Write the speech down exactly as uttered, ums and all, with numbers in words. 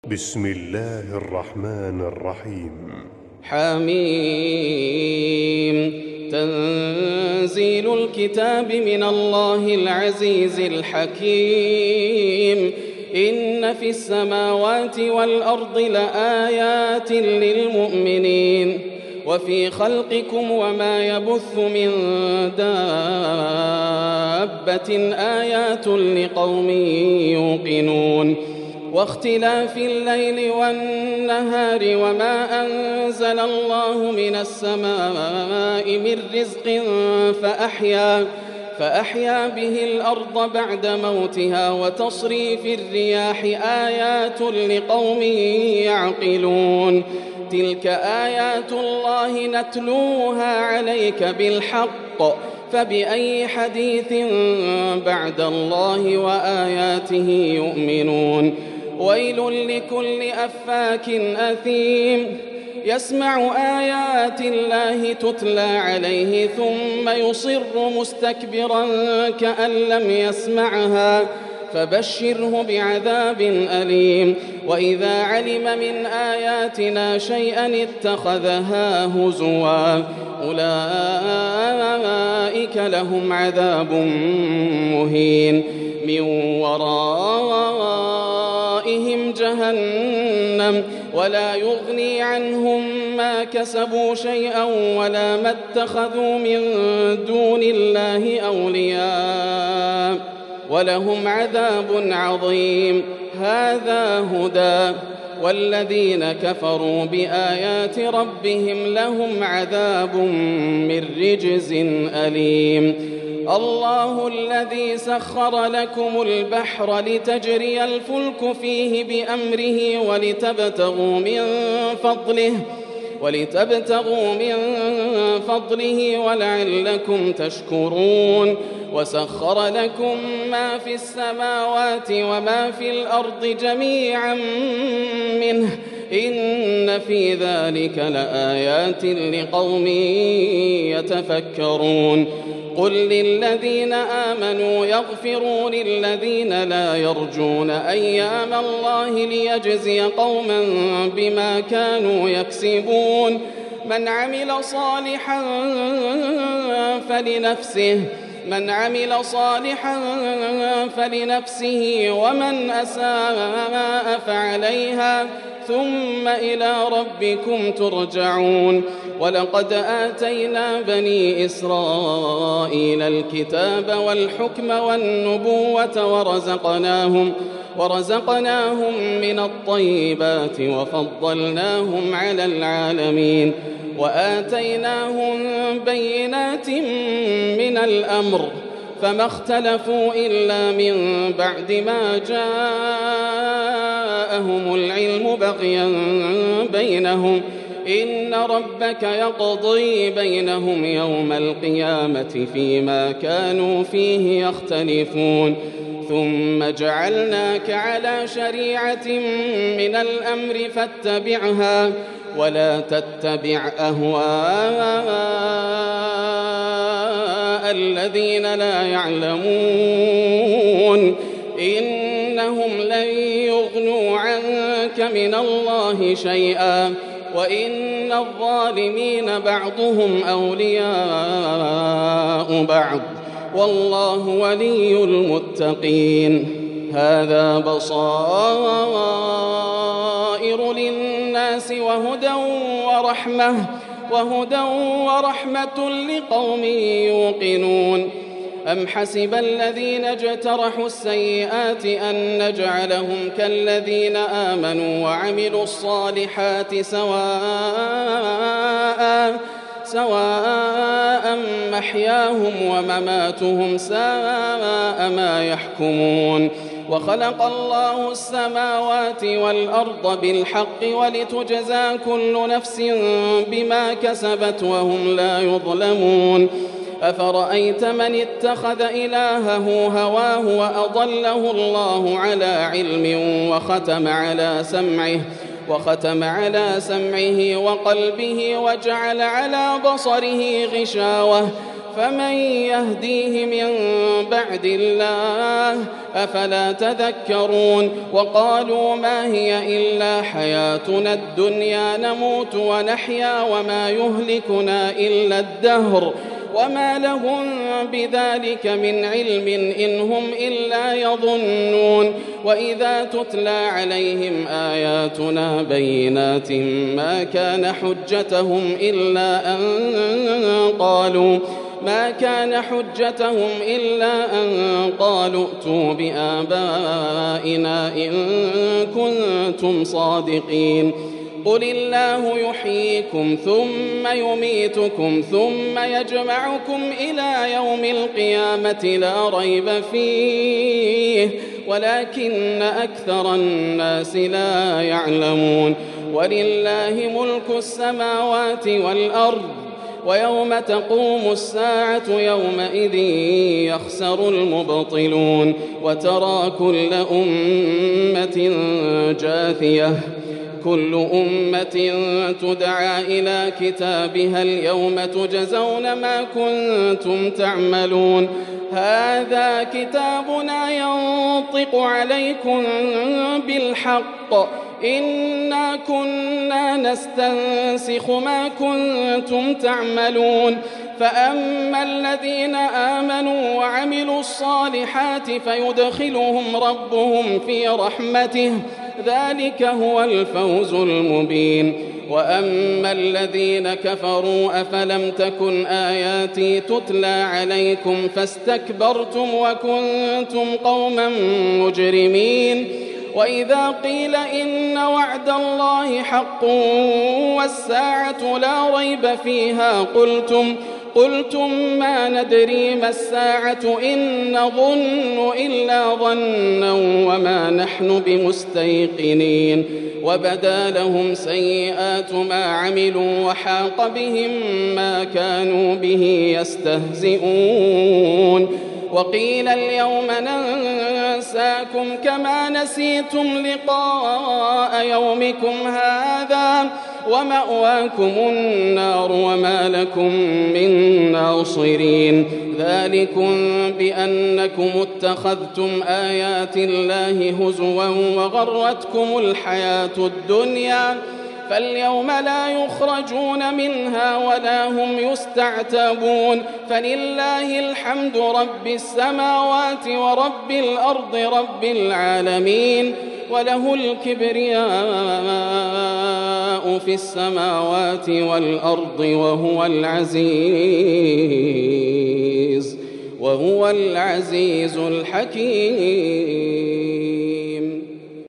بسم الله الرحمن الرحيم. حميم. تنزيل الكتاب من الله العزيز الحكيم. إن في السماوات والأرض لآيات للمؤمنين وفي خلقكم وما يبث من دابة آيات لقوم يوقنون واختلاف الليل والنهار وما أنزل الله من السماء من رزق فأحيا فأحيا به الأرض بعد موتها وتصريف الرياح آيات لقوم يعقلون. تلك آيات الله نتلوها عليك بالحق فبأي حديث بعد الله وآياته يؤمنون. ويل لكل أفاك أثيم يسمع آيات الله تتلى عليه ثم يصر مستكبرا كأن لم يسمعها فبشره بعذاب أليم. وإذا علم من آياتنا شيئا اتخذها هزوا أولئك لهم عذاب مهين من ورائهم جهنم ولا يغني عنهم ما كسبوا شيئا ولا ما اتخذوا من دون الله أولياء ولهم عذاب عظيم. هذا هدى والذين كفروا بآيات ربهم لهم عذاب من رجز أليم. الله الذي سخر لكم البحر لتجري الفلك فيه بأمره ولتبتغوا من فضله ولتبتغوا من فضله ولعلكم تشكرون. وسخر لكم ما في السماوات وما في الأرض جميعا منه إن في ذلك لآيات لقوم يتفكرون. قل للذين آمنوا يغفروا للذين لا يرجون أيام الله ليجزي قوما بما كانوا يكسبون. من عمل صالحا فلنفسه من عمل صالحا فلنفسه ومن أساء فعليها ثم إلى ربكم ترجعون. ولقد آتينا بني إسرائيل الكتاب والحكم والنبوة ورزقناهم ورزقناهم من الطيبات وفضلناهم على العالمين وآتيناهم بينات من الأمر فما اختلفوا إلا من بعد ما جاءهم العلم بغيا بينهم إن ربك يقضي بينهم يوم القيامة فيما كانوا فيه يختلفون. ثم جعلناك على شريعة من الأمر فاتبعها ولا تتبع أهواء الذين لا يعلمون إنهم لن يغنوا عنك من الله شيئا وإن الظالمين بعضهم أولياء بعض والله ولي المتقين. هذا بصائر للناس وهدى ورحمة وهدى ورحمة لقوم يوقنون. أم حسب الذين اجترحوا السيئات أن نجعلهم كالذين آمنوا وعملوا الصالحات سواء سواء محياهم ومماتهم ساء ما يحكمون. وخلق الله السماوات والأرض بالحق ولتجزى كل نفس بما كسبت وهم لا يظلمون. أفرأيت من اتخذ إلهه هواه وأضله الله على علم وختم على سمعه وختم على سمعه وقلبه وجعل على بصره غشاوة فمن يهديه من بعد الله أفلا تذكرون وقالوا ما هي إلا حياتنا الدنيا نموت ونحيا وما يهلكنا إلا الدهر وما لهم بذلك من علم إن هم إلا يظنون وإذا تتلى عليهم آياتنا بينات ما كان حجتهم إلا أن قالوا ما كان حجتهم إلا أن قالوا ائتوا بآبائنا إن كنتم صادقين قل الله يحييكم ثم يميتكم ثم يجمعكم إلى يوم القيامة لا ريب فيه ولكن أكثر الناس لا يعلمون ولله ملك السماوات والأرض ويوم تقوم الساعة يومئذ يخسر المبطلون وترى كل أمة جاثية كل أمة تدعى إلى كتابها اليوم تجزون ما كنتم تعملون هذا كتابنا ينطق عليكم بالحق إنا كنا نستنسخ ما كنتم تعملون فأما الذين آمنوا وعملوا الصالحات فيدخلهم ربهم في رحمته ذلك هو الفوز المبين وأما الذين كفروا أفلم تكن آياتي تتلى عليكم فاستكبرتم وكنتم قوما مجرمين وإذا قيل إن وعد الله حق والساعة لا ريب فيها قلتم قلتم ما ندري ما الساعة إن نظن إلا ظنا وما نحن بمستيقنين وبدا لهم سيئات ما عملوا وحاق بهم ما كانوا به يستهزئون وقيل اليوم ننساكم كما نسيتم لقاء يومكم هذا ومأواكم النار وما لكم من ناصرين ذلكم بأنكم اتخذتم آيات الله هزوا وغرتكم الحياة الدنيا فاليوم لا يخرجون منها ولا هم يستعتبون فلله الحمد رب السماوات ورب الأرض رب العالمين وله الكبرياء في السماوات والأرض وهو العزيز وهو العزيز الحكيم.